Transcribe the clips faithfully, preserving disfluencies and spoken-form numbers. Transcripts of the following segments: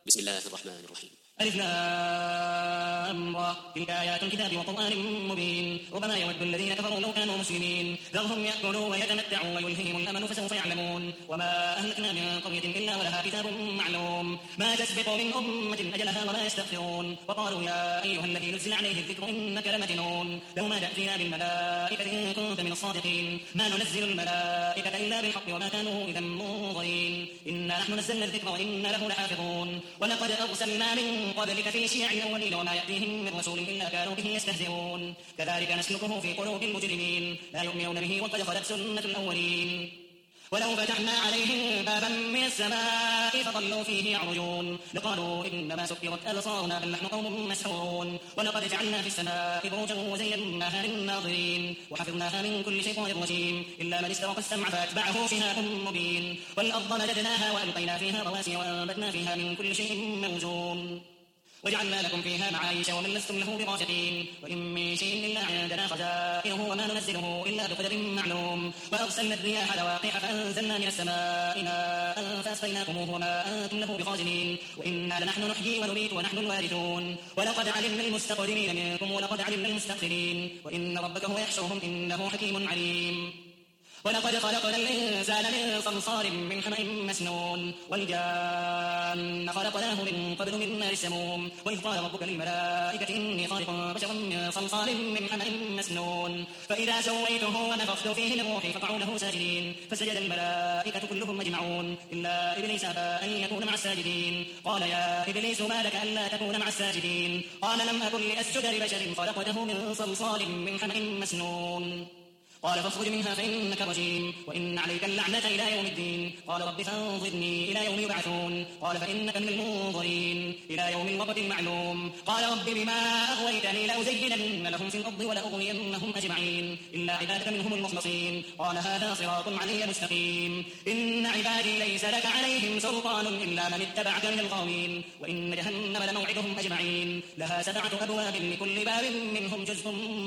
بسم الله الرحمن الرحيم. ألف لام را تلك آيات الكتاب وقرآن مبين ربما يود الذين كفروا لو كانوا مسلمين ذرهم يأكلوا ويتمتعوا ويلههم الأمل فسوف يعلمون وما أهلكنا من قرية إلا ولها كتاب معلوم ما تسبق من أمة أجلها وما يستغفرون وقالوا يا أيها الذي نزل عليه الذكر إنك لمجنون لو ما تأتينا بالملائكة إن كنت من الصادقين ما ننزل الملائكة إلا بالحق وما كانوا إذا منظرين إنا نحن نزلنا الذكر وإنا له لحافظون ولقد أرسلنا من قبلك في شيع الأولين وما يأتيهم من رسول إلا كانوا به يستهزئون كذلك نسلكه في قلوب المجرمين لا يؤمنون به وقد خلت سنة الأولين ولو فتحنا عليهم بابا من السماء فظلوا فيه يعرجون لقالوا إنما سكرت أبصارنا بل نحن قوم مسحورون ولقد جعلنا في السماء بروجا وزيناها للناظرين وحفظناها من كل شيطان رجيم إلا من استرق السمع فأتبعه شهاب مبين والأرض مددناها وألقينا فيها رواسي وأنبتنا فيها من كل شيء موزون وجعلنا لكم فيها معايش ومن لستم له براشقين وإن من شيء إلا عندنا خزائنه وما ننزله إلا بقدر معلوم وأرسلنا الرياح لواقح فأنزلنا من السماء ماء فأسقيناكموه وما أنتم له بخازنين وإنا لنحن نحيي ونميت ونحن الوارثون ولقد علمنا المستقدمين منكم ولقد علمنا المستأخرين وإن ربك هو يحشرهم إنه حكيم عليم ولقد خلقنا الإنسان من صلصال من حمأ مسنون والجان خلقناه من قبل من نار السموم وإذ قال ربك للملائكة إني خالق بشرا من صلصال من حمأ مسنون فإذا سويته ونفخت فيه من روحي فقعوا له ساجدين فسجد الملائكة كلهم أجمعون إلا إبليس أبى أن يكون مع الساجدين قال يا إبليس ما لك ألا تكون مع الساجدين قال لم أكن لأسجد لبشر خلقته من صلصال من حمأ مسنون قال فاخرج منها فإنك رجيم وإن عليك اللعنة إلى يوم الدين قال رب فانظرني إلى يوم يبعثون قال فإنك من المنظرين إلى يوم الوقت المعلوم قال رب بما أغويتني لأزينن لهم في الأرض ولأغوينهم أجمعين إلا عبادك منهم المخلصين قال هذا صراط علي مستقيم إن عبادي ليس لك عليهم سلطان إلا من اتبعك من الغاوين وإن جهنم لموعدهم أجمعين لها سبعة أبواب لكل باب منهم جزء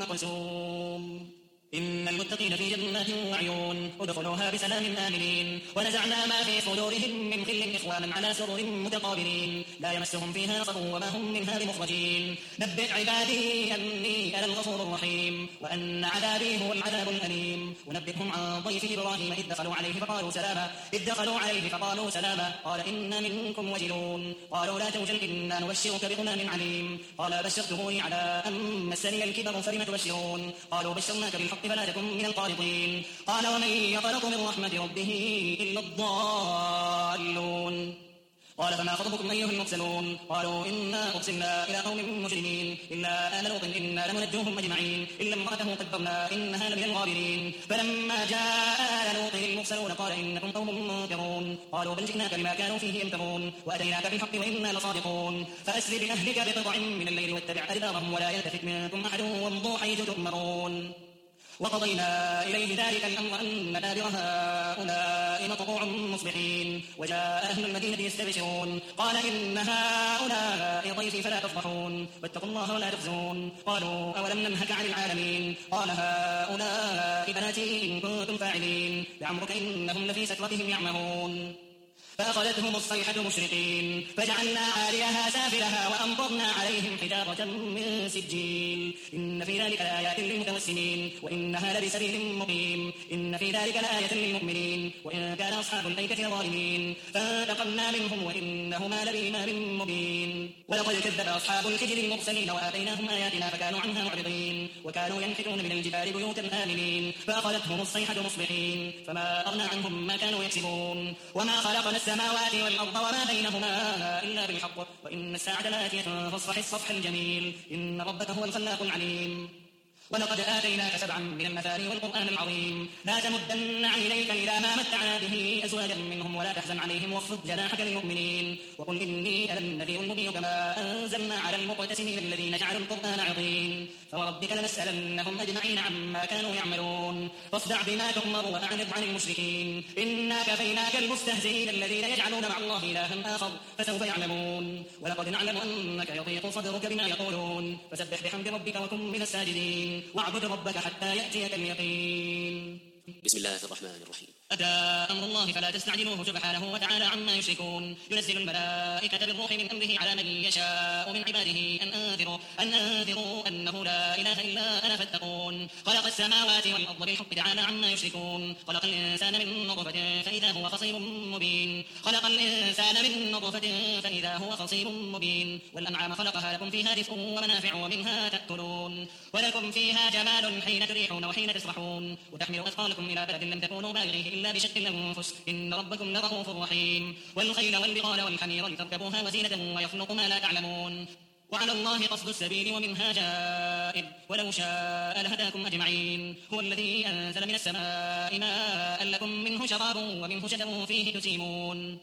مقسوم إن المتقين في جنات وعيون ادخلوها بسلام آمنين ونزعنا ما في صدورهم من غل إخوانا على سرر متقابلين لا يمسهم فيها نصب وما هم منها بمخرجين نبئ عبادي أني أنا الغفور الرحيم وأن عذابي هو العذاب الأليم ونبئهم عن ضيف إبراهيم إذ دخلوا عليه فقالوا سلاما إذ دخلوا عليه فقالوا سلاما قال إنا منكم وجلون قالوا لا توجل إنا نبشرك بغلام عليم قال بشرته على أن مسني الكبر فلم تبشرون قالوا بشرناك بالحق فلا تكن من القانطين قال ومن يقنط من رحمة ربه إلا الضالون قال فما خطبكم أيها المرسلون قالوا إنا أرسلنا إلى قوم مجرمين إلا آل لوط إنا لمنجوهم أجمعين إلا امرأته قدرنا إنها لمن الغابرين فلما جاء آل لوط المرسلون قال إنكم قوم منكرون قالوا بل جئناك بما كانوا فيه يمترون وأتيناك بالحق وإنا لصادقون فأسر بأهلك بقطع من الليل واتبع أدبارهم ولا يلتفت منكم أحد وامضوا حيث تؤمرون وقضينا إليه ذلك الأمر أن دابر هؤلاء مقطوع مصبحين وجاء أهل المدينة يستبشرون قال إن هؤلاء ضيفي فلا تفضحون واتقوا الله ولا تخزون قالوا أولم ننهك عن العالمين قال هؤلاء بناتي إن كنتم فاعلين لعمرك إنهم لفي سكرتهم يعمهون فأخذتهم الصيحة مشرقين فجعلنا عاليها سافلها وأمطرنا عليهم حجارة من سجيل إن في ذلك لآيات للمتوسمين وإنها لبسبيل مقيم إن في ذلك لآية للمؤمنين وإن كان أصحاب الأيكة ظالمين فانتقمنا منهم وإنهما لبإمام مبين ولقد كذب أصحاب الحجر المرسلين وآتيناهم آياتنا فكانوا عنها معرضين وكانوا ينحتون من الجبال بيوتا آمنين فأخذتهم الصيحة مصبحين فما أغنى عنهم ما كانوا يكسبون وما خلقنا السماوات والأرض وما بينهما إلا بالحق وإن الساعة لآتية فاصفح الصفح الجميل إن ربك هو الخلاق العليم ولقد آتيناك سبعا من المثاني والقرآن العظيم لا تمدن عينيك إلى ما متعنا به أزواجا منهم ولا تحزن عليهم واخفض جناحك للمؤمنين وقل إني أنا النذير المبين كما أنزلنا على المقتسمين الذين جعلوا القرآن عظيم فوربك لنسألنهم أجمعين عما كانوا يعملون فاصدع بما تؤمر وأعرض عن المشركين إنا كفيناك المستهزئين الذين يجعلون مع الله إلها آخر فسوف يعلمون ولقد نعلم أنك يضيق صدرك بما يقولون فسبح بحمد ربك وكن من الساجدين واعبد ربك حتى يأتيك اليقين بسم الله الرحمن الرحيم. أتى أمر الله فلا تستعجلوه سبحانه وتعالى عما يشركون. ينزل الملائكة بالروح من أمره على من يشاء من عباده أن أنذروا أن أنذروا أنه لا إله إلا أنا فاتقون. خلق السماوات والأرض بالحق تعالى عما يشركون. خلق الإنسان من نطفة فإذا هو خصيم مبين. خلق الإنسان من نطفة فإذا هو خصيم مبين. والأنعام خلقها لكم فيها دفء ومنافع ومنها تأكلون. ولكم فيها جمال حين تريحون وحين تسرحون. وتحملوا أثقالكم إلى بلد لم تكونوا بالغيه إلا بشق الأنفس إن ربكم لرؤوف رحيم. والخيل والبغال والحمير لتركبوها وزينة ويخلق ما لا تعلمون. وعلى الله قصد السبيل ومنها جائر ولو شاء لهداكم أجمعين. هو الذي أنزل من السماء ماء لكم منه شراب ومنه شجر فيه تسيمون.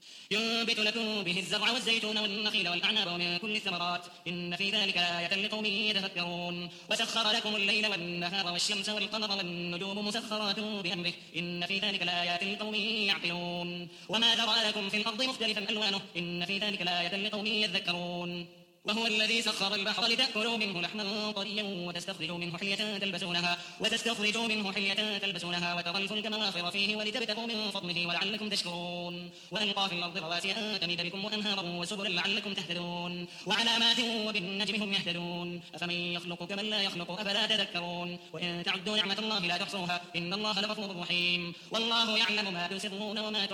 ينبت لكم به الزرع والزيتون والنخيل والأعناب ومن كل الثمرات إن في ذلك لآية لقوم يتفكرون. وسخر لكم الليل والنهار والشمس والقمر والنجوم مسخرات بأمره إن في ذلك لآيات لقوم يعقلون. وما ذرأ لكم في الأرض مختلفا ألوانه إن في ذلك لآية لقوم يذكرون. وهو الذي سخر البحر لتأكلوا منه لحما طريا وتستخرجوا منه حلية تلبسونها وتستخرجوا منه حلية تلبسونها وترى الفلك مواخر فيه ولتبتغوا من فضله ولعلكم تشكرون. وألقى في الأرض رواسي أن تميد بكم وأنهارا وسبلا لعلكم تهتدون. وعلامات وبالنجم هم يهتدون. أفمن يخلق كمن لا يخلق أفلا تذكرون. وإن تعدوا نعمة الله لا تحصوها إن الله لغفور رحيم. والله يعلم ما تسرون وما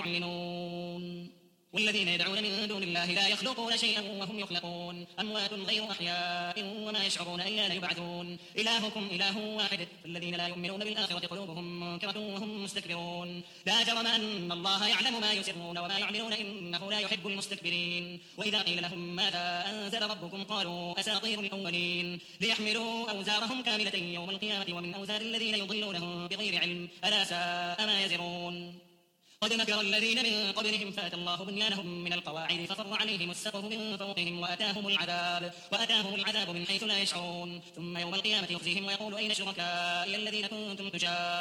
تعلنون. والذين يدعون من دون الله لا يخلقون شيئا وهم يخلقون أموات غير أحياء وما يشعرون أيان يبعثون. إلهكم إله واحد فالذين لا يؤمنون بالآخرة قلوبهم منكرة وهم مستكبرون. لا جرم أن الله يعلم ما يسرون وما يعلنون إنه لا يحب المستكبرين. وإذا قيل لهم ماذا أنزل ربكم قالوا أساطير الأولين ليحملوا أوزارهم كاملة يوم القيامة ومن أوزار الذين يضلونهم بغير علم ألا ساء ما يزرون. قد مكر الذين من قبلهم فأتى الله بنيانهم من القواعد فخر عليهم السقف من فوقهم وأتاهم العذاب وأتاهم العذاب من حيث لا يشعرون. ثم يوم القيامة يخزيهم ويقول أين شركائي الذين كنتم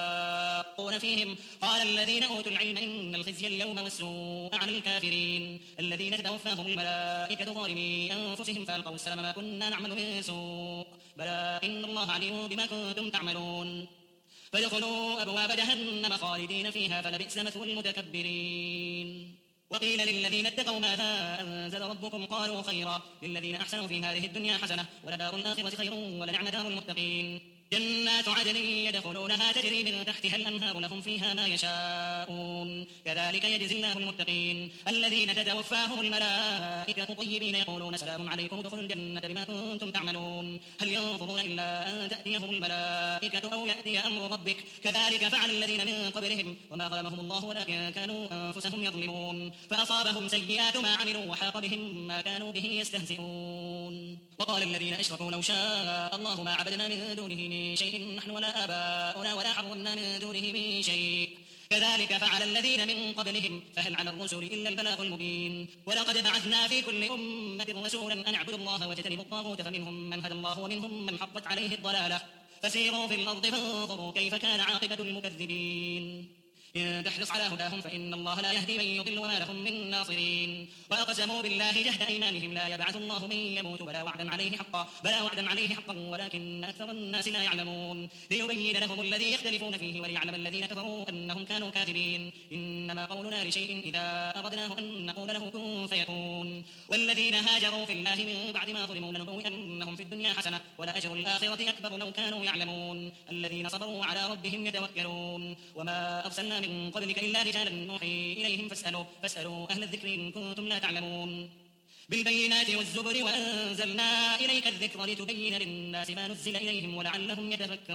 تشاقون فيهم قال الذين أوتوا العلم إن الخزي اليوم والسوء على الكافرين الذين تتوفاهم الملائكة ظالمي أنفسهم فألقوا السلام ما كنا نعمل من سوء بلى إن الله عليم بما كنتم تعملون. فادخلوا أبواب جهنم خالدين فيها فلبئس مثوى المتكبرين. وقيل للذين اتقوا ماذا أنزل ربكم قالوا خيرا للذين أحسنوا في هذه الدنيا حسنة ولدار الآخرة خير ولنعم دار المتقين. جنات عدن يدخلونها تجري من تحتها الأنهار لهم فيها ما يشاءون كذلك يجزي الله المتقين الذين تتوفاهم الملائكة طيبين يقولون سلام عليكم ادخلوا الجنة بما كنتم تعملون. هل ينظرون إلا أن تأتيهم الملائكة أو يأتي أمر ربك كذلك فعل الذين من قبلهم وما ظلمهم الله ولكن كانوا أنفسهم يظلمون. فأصابهم سيئات ما عملوا وحاق بهم ما كانوا به يستهزئون. وقال الذين أشركوا لو شاء الله ما عبدنا من دونه من شيء نحن ولا آباؤنا ولا حرمنا من دونه من شيء كذلك فعل الذين من قبلهم فهل على الرسل إلا البلاغ المبين. ولقد بعثنا في كل أمة رسولا أن اعبدوا الله واجتنبوا الطاغوت فمنهم من هدى الله ومنهم من حقت عليه الضلالة فسيروا في الأرض فانظروا كيف كان عاقبة المكذبين. إن تحرص على هداهم فإن الله لا يهدي من يضل وما لهم من ناصرين. وأقسموا بالله جهد أيمانهم لا يبعث الله من يموت بلى وعدا عليه حقا بلى وعدا عليه حقا ولكن أكثر الناس لا يعلمون. ليبين لهم الذي يختلفون فيه وليعلم الذين كفروا أنهم كانوا كاذبين. إنما قولنا لشيء إذا أردناه أن نقول له كن فيكون. والذين هاجروا في الله من بعد ما ظلموا لنبوئنهم في الدنيا حسنة ولأجر الآخرة أكبر لو كانوا يعلمون. الذين صبروا على ربهم يتوكلون. وما أرسلنا من قبلك إلا رجالا نوحي إليهم فاسألوا, فاسألوا أهل الذكر إن كنتم لا تعلمون. بالبينات والزبر وأنزلنا إليك الذكر لتبين للناس ما نزل إليهم ولعلهم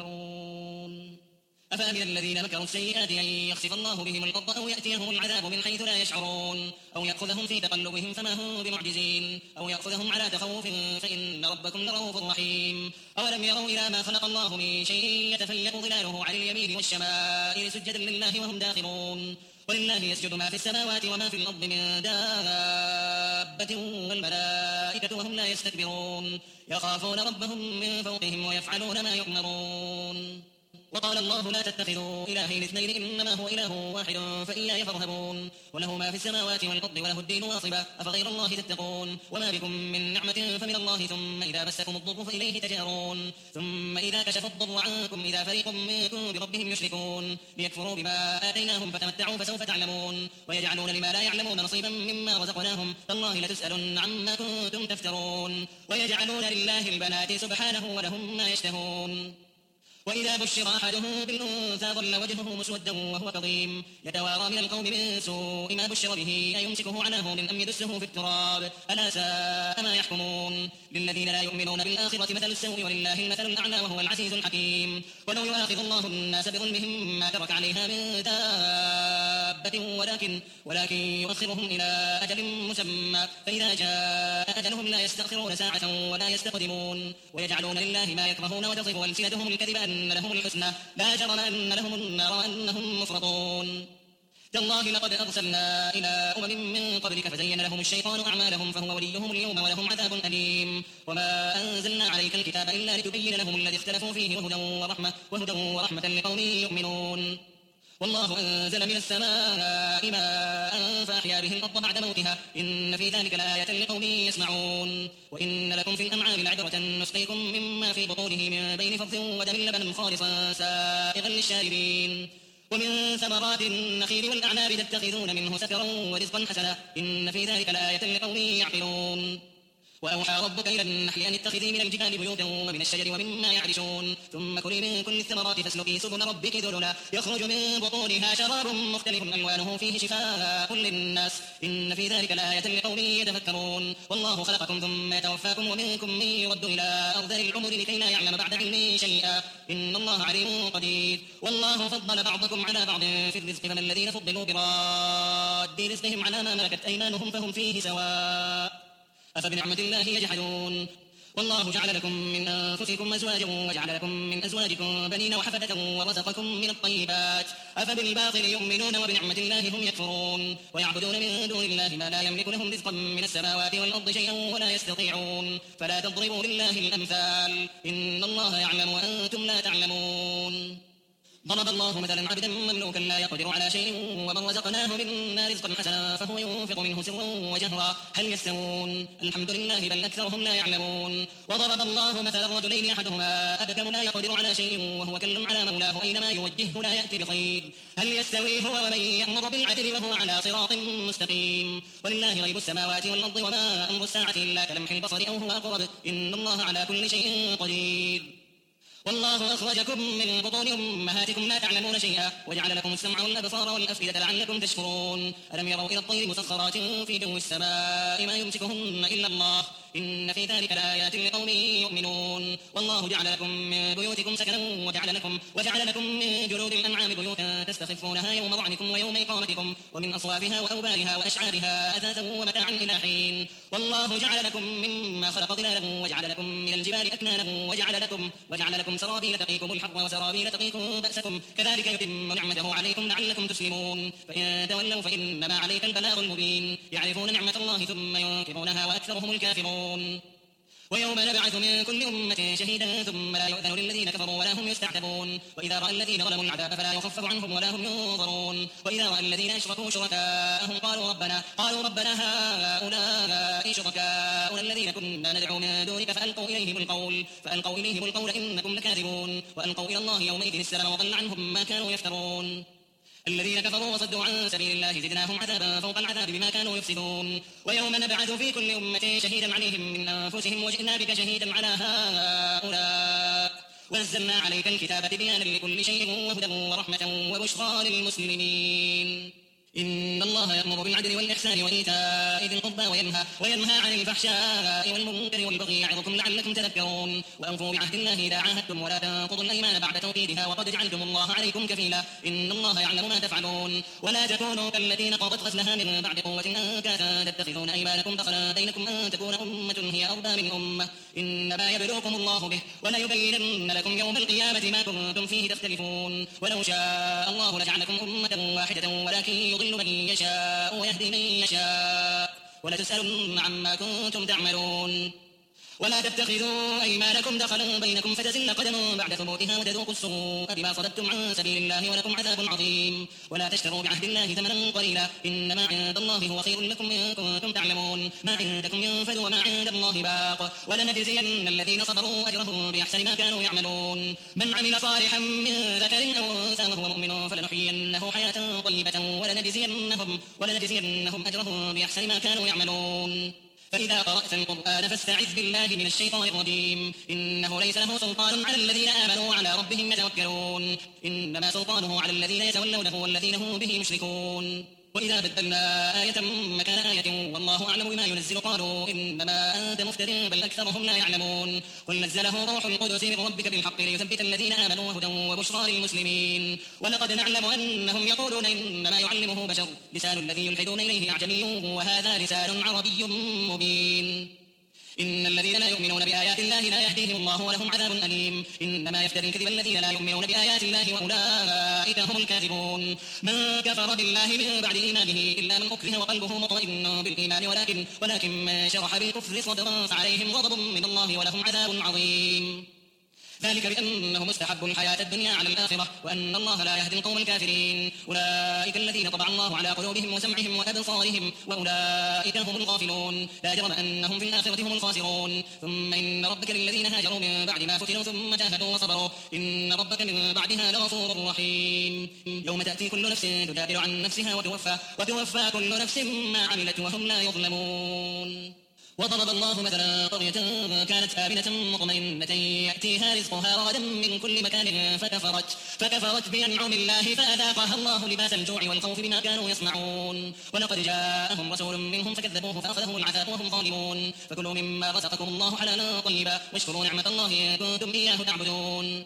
يتفكرون. أفأمن الذين مكروا السيئات أن يخسف الله بهم الأرض أو يأتيهم العذاب من حيث لا يشعرون أو يأخذهم في تقلبهم فما هم بمعجزين أو يأخذهم على تخوف فإن ربكم لرؤوف رحيم. أولم يروا إلى ما خلق الله من شيء يتفيأ ظلاله عن اليمين والشمائل سجدا لله وهم داخرون. ولله يسجد ما في السماوات وما في الأرض من دابة والملائكة وهم لا يستكبرون. يخافون ربهم من فوقهم ويفعلون ما يؤمرون. وقال الله لا تتخذوا إلهين اثنين إنما هو إله واحد فإياي فارهبون وله ما في السماوات والأرض وله الدين واصبا أفغير الله تتقون وما بكم من نعمة فمن الله ثم إذا مسكم الضر فإليه تجارون ثم إذا كشف الضر عنكم إذا فريق منكم بربهم يشركون ليكفروا بما آتيناهم فتمتعوا فسوف تعلمون ويجعلون لما لا يعلمون نصيبا مما رزقناهم تالله لتسألن عما كنتم تفترون ويجعلون لله البنات سبحانه ولهم ما يشتهون وإذا بشر أحدهم بالأنثى ظل وجهه مسودا وهو كظيم يتوارى من القوم من سوء ما بشر به أيمسكه على هون أم يدسه في التراب ألا ساء ما يحكمون للذين لا يؤمنون بالآخرة مثل السوء ولله المثل الأعلى وهو العزيز الحكيم ولو يؤاخذ الله الناس بظلمهم ما ترك عليها من دابة ولكن ولكن يؤخرهم إلى أجل مسمى فإذا جاء أجلهم لا يستأخرون ساعة ولا يستقدمون ويجعلون لله ما يكرهون وتصف ألسنتهم الكذب أن لهم الحسنى لا جرم أن لهم النار وأنهم مفرطون تالله لقد أرسلنا إلى أمم من قبلك فزين لهم الشيطان أعمالهم فهو وليهم اليوم ولهم عذاب أليم وما أنزلنا عليك الكتاب إلا لتبين لهم الذي اختلفوا فيه وهدى ورحمة, وهدى ورحمة لقوم يؤمنون والله أنزل من السماء ماء فأحيا به الأرض بعد موتها إن في ذلك لآية لقوم يسمعون وإن لكم في الأنعام لعبرة نسقيكم مما في بطونه من بين فرث ودم لبنا خالصا سائغا للشاربين ومن ثمرات النخيل والأعناب تتخذون منه سكرا ورزقا حسنا إن في ذلك لآية لقوم يعقلون وأوحى ربك إلى النحل أن اتخذي من الجبال بيوتا ومن الشجر ومما يعرشون ثم كلي من كل الثمرات فاسلكي سبل ربك ذللا يخرج من بطونها شراب مختلف ألوانه فيه شفاء للناس إن في ذلك لآية لقوم يتفكرون والله خلقكم ثم يتوفاكم ومنكم من يرد إلى أرذل العمر لكي لا يعلم بعد علم شيئا إن الله عليم قدير والله فضل بعضكم على بعض في الرزق فما الذين فضلوا براد رزقهم على ما ملكت أيمانهم فهم فيه سواء أفبنعمة الله يجحدون والله جعل لكم من أنفسكم أزواجا وجعل لكم من أزواجكم بنين وحفدة ورزقكم من الطيبات أفبالباطل يؤمنون وبنعمة الله هم يكفرون ويعبدون من دون الله ما لا يملك لهم رزقا من السماوات والأرض شيئا ولا يستطيعون فلا تضربوا لله الأمثال إن الله يعلم وأنتم لا تعلمون ضرب الله مثلا عبدا مملوكا لا يقدر على شيء ومن رزقناه منا رزقا حسنا فهو ينفق منه سرا وجهرا هل يستوون الحمد لله بل أكثرهم لا يعلمون وضرب الله مثلا رجلين أحدهما أبكم لا يقدر على شيء وهو كل على مولاه أينما يوجهه لا يأتي بخير هل يستوي هو ومن يأمر بالعدل وهو على صراط مستقيم ولله غيب السماوات والأرض وما أمر الساعة إلا كلمح البصر أو هو أقرب إن الله على كل شيء قدير والله أخرجكم من بطون أمهاتكم لا تعلمون شيئا وجعل لكم السمع والأبصار والأفئدة لعلكم تشكرون ألم يروا إلى الطير مسخرات في جو السماء ما يمسكهن إلا الله إن في ذلك لآيات لقوم يؤمنون والله جعل لكم من بيوتكم سكنا وجعل لكم, وجعل لكم من جلود الأنعام بيوتا تستخفونها يوم ظعنكم ويوم إقامتكم ومن أصوافها وأوبارها وأشعارها أثاثا ومتاعا إلى حين والله جعل لكم مما خلق ظلالا وجعل لكم من الجبال أكنانا وجعل لكم, وجعل لكم سرابيل تقيكم الحر وسرابيل تقيكم بأسكم كذلك يتم نعمته عليكم لعلكم تسلمون فإن تولوا فإنما عليك البلاغ المبين يعرفون نعمة الله ثم ينكرونها وأكثرهم الكافرون ويوم نبعث من كل أمة شهيدا ثم لا يؤذن للذين كفروا ولا هم يستعتبون وإذا رأى الذين ظلموا العذاب فلا يخفف عنهم ولا هم ينظرون وإذا رأى الذين أشركوا شركاءهم قالوا ربنا قالوا ربنا هؤلاء شركاؤنا الذين كنا ندعو من دونك فألقوا إليهم القول فألقوا إليهم القول إنكم لكاذبون وألقوا إلى الله يومئذ السلام وضل عنهم ما كانوا يفترون الذين كفروا وصدوا عن سبيل الله زدناهم عذابا فوق العذاب بما كانوا يفسدون ويوم نبعث في كل أمة شهيدا عليهم من أنفسهم وجئنا بك شهيدا على هؤلاء ونزلنا عليك الكتاب تبيانا لكل شيء وهدى ورحمة وبشرى للمسلمين إن الله يأمر بالعدل والإحسان وإيتاء ذي القربى وينهى, وينهى عن الفحشاء والمنكر والبغي يعظكم لعلكم تذكرون وأوفوا بعهد الله إذا عاهدتم ولا تنقضوا الأيمان بعد توكيدها وقد جعلتم الله عليكم كفيلا إن الله يعلم ما تفعلون ولا تكونوا كالذين قضت غزلها من بعد قوة أنكاثا تتخذون أيمانكم دخلا بينكم أن تكون أمة هي أربى من أمة إنما يبلوكم الله به وليبينن لكم يوم القيامة ما كنتم فيه تختلفون ولو شاء الله لجعلكم أمة واحدة ولكن يضل من يشاء ويهدي من يشاء ولتسألن عما كنتم تعملون ولا تتخذوا أيمانكم دخلا بينكم فتزل قدم بعد ثبوتها وتذوقوا السوء بما صددتم عن سبيل الله ولكم عذاب عظيم. ولا تشتروا بعهد الله ثمنا قليلا إنما عند الله هو خير لكم إن كنتم تعلمون. ما عندكم ينفد وما عند الله باق ولنجزين الذين صبروا أجرهم بأحسن ما كانوا يعملون. من عمل صالحا من ذكر أو أنثى وهو مؤمن فلنحيينه حياة طيبة ولنجزينهم, ولنجزينهم أجرهم بأحسن ما كانوا يعملون. فإذا قرأت القرآن فاستعذ بالله من الشيطان الرجيم إنه ليس له سلطان على الذين آمنوا وعلى ربهم يتوكلون إنما سلطانه على الذين يتولونه والذين هم به مشركون. وإذا بدلنا آية مكان آية والله أعلم بما ينزل قالوا إنما أنت مفتر بل أكثرهم لا يعلمون. قل نزله روح القدس من ربك بالحق ليثبت الذين آمنوا وهدى وبشرى للمسلمين. ولقد نعلم أنهم يقولون إنما يعلمه بشر لسان الذي يلحدون إليه أعجمي وهذا لسان عربي مبين. إن الذين لا يؤمنون بآيات الله لا يهديهم الله ولهم عذاب أليم. إنما يفتري الكذب الذين لا يؤمنون بآيات الله وأولئك هم الكاذبون. من كفر بالله من بعد إيمانه إلا من أكره وقلبه مطمئن بالإيمان ولكن ولكن من شرح بالكفر صدرا فعليهم غضب من الله ولهم عذاب عظيم. ذلك بأنهم استحبوا الحياة الدنيا على الآخرة وأن الله لا يهدي القوم الكافرين. أولئك الذين طبع الله على قلوبهم وسمعهم وأبصارهم وأولئك هم الغافلون. لا جرم أنهم في الآخرة هم الخاسرون. ثم إن ربك للذين هاجروا من بعد ما فتنوا ثم جاهدوا وصبروا إن ربك من بعدها لغفور رحيم. يوم تأتي كل نفس تجادل عن نفسها وتوفى, وتوفى كل نفس ما عملت وهم لا يظلمون. وضرب الله مثلا قرية كانت آمنة مطمئنة يأتيها رزقها رغدا من كل مكان فكفرت, فكفرت بأنعم الله فأذاقها الله لباس الجوع والخوف بما كانوا يصنعون. ولقد جاءهم رسول منهم فكذبوه فأخذهم العذاب وهم ظالمون. فكلوا مما رزقكم الله حلالا طيبا واشكروا نعمة الله إن كنتم إياه تعبدون.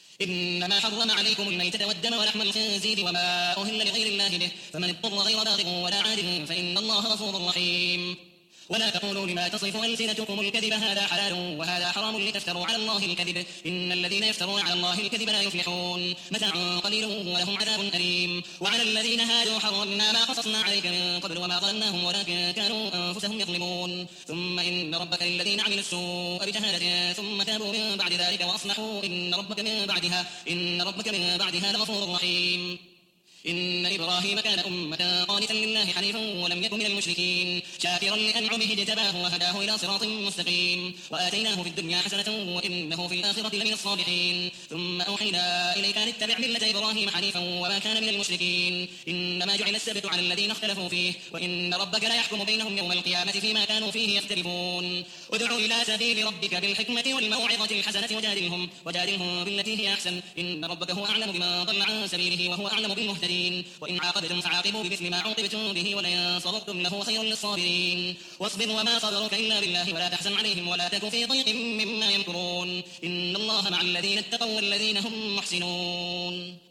إنما حرم عليكم الميتة والدم ولحم الخنزير وما أهل لغير الله به فمن اضطر غير باغ ولا عاد فإن الله غفور رحيم. ولا تقولوا لما تصف ألسنتكم الكذب هذا حلال وهذا حرام لتفتروا على الله الكذب إن الذين يفترون على الله الكذب لا يفلحون. متاع قليل ولهم عذاب أليم. وعلى الذين هادوا حرمنا ما قصصنا عليك من قبل وما ظلمناهم ولكن كانوا أنفسهم يظلمون. ثم إن ربك للذين عملوا السوء بجهالة ثم تابوا من بعد ذلك وأصلحوا إن ربك من بعدها إن ربك من بعدها لغفور رحيم. إن إبراهيم كان أمة قانتا لله حنيفا ولم يكن من المشركين شاكرا لأنعمه اجتباه وهداه إلى صراط مستقيم. وآتيناه في الدنيا حسنة وإنه في الآخرة لمن الصالحين. ثم أوحينا إليك أن اتبع ملة إبراهيم حنيفا وما كان من المشركين. إنما جعل السبت على الذين اختلفوا فيه وإن ربك لا يحكم بينهم يوم القيامة فيما كانوا فيه يختلفون. ادع إلى سبيل ربك بالحكمة والموعظة الحسنة وجادلهم, وجادلهم بالتي هي أحسن إن ربك هو أعلم بمن ضل عن سبيله وهو أعلم بالمهتدين. وإن عاقبتم فعاقبوا بمثل ما عوقبتم به ولئن صبرتم لهو خير للصابرين. واصبر وما صبرك إلا بالله ولا تحزن عليهم ولا تك في ضيق مما يمكرون إن الله مع الذين اتقوا والذين هم محسنون.